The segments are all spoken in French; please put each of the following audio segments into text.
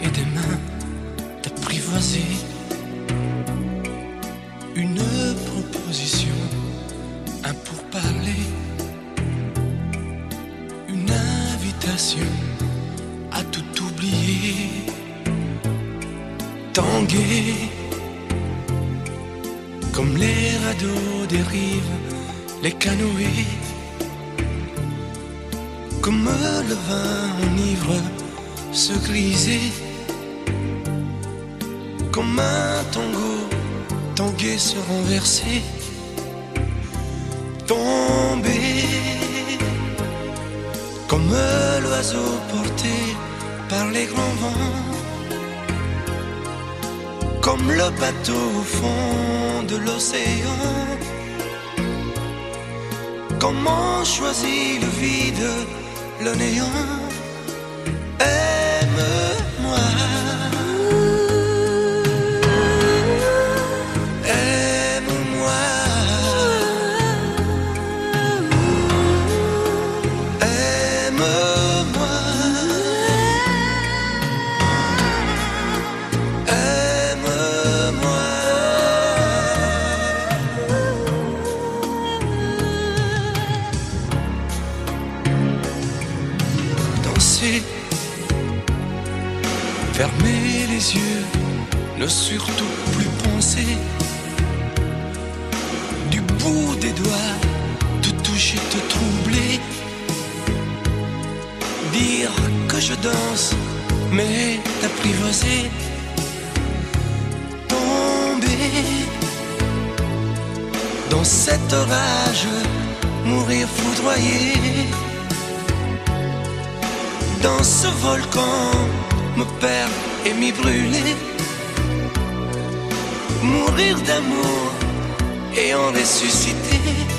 et des mains t'apprivoiser. Une proposition, un pourparler, une invitation à tout oublier. Tanguer comme les radeaux des rives, les canoës, comme le vin enivre se griser, comme un tango tanguer se renverser, tomber comme l'oiseau porté par les grands vents, comme le bateau au fond de l'océan. Comment choisit le vide, le néant? Aime-moi, aime-moi, aime-moi, aime-moi. Danser, fermer les yeux, ne surtout plus penser. Du bout des doigts, te toucher, te troubler. Dire que je danse, mais t'apprivoiser. Tomber dans cet orage, mourir foudroyé. Dans ce volcan, me perdre et m'y brûler. Mourir d'amour et en ressusciter.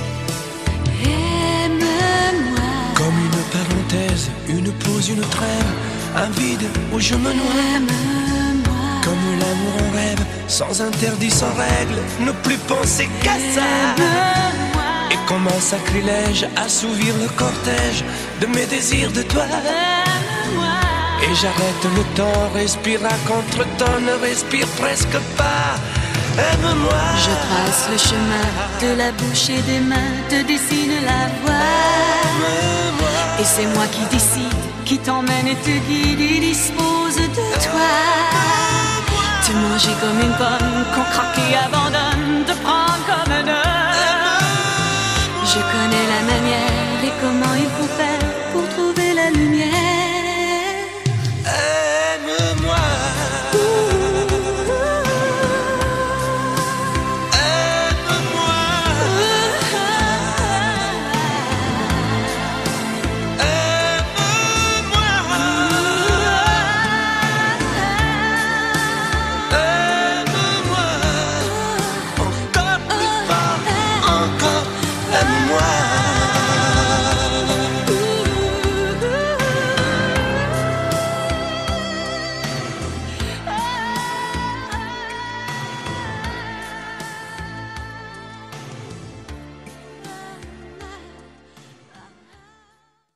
Aime-moi Comme une parenthèse, une pause, une trêve, un vide où je me noie. Aime-moi Comme l'amour en rêve, sans interdit, sans règle, ne plus penser qu'à ça. Aime-moi Et comme un sacrilège, assouvir le cortège de mes désirs de toi. Aime-moi Et j'arrête le temps, respire à contre-temps, ne respire presque pas. Aime-moi. Je trace le chemin de la bouche et des mains, te dessine la voie. Aime-moi. Et c'est moi qui décide, qui t'emmène et te guide et dispose de toi. Te manger comme une pomme qu'on craque et abandonne, de prendre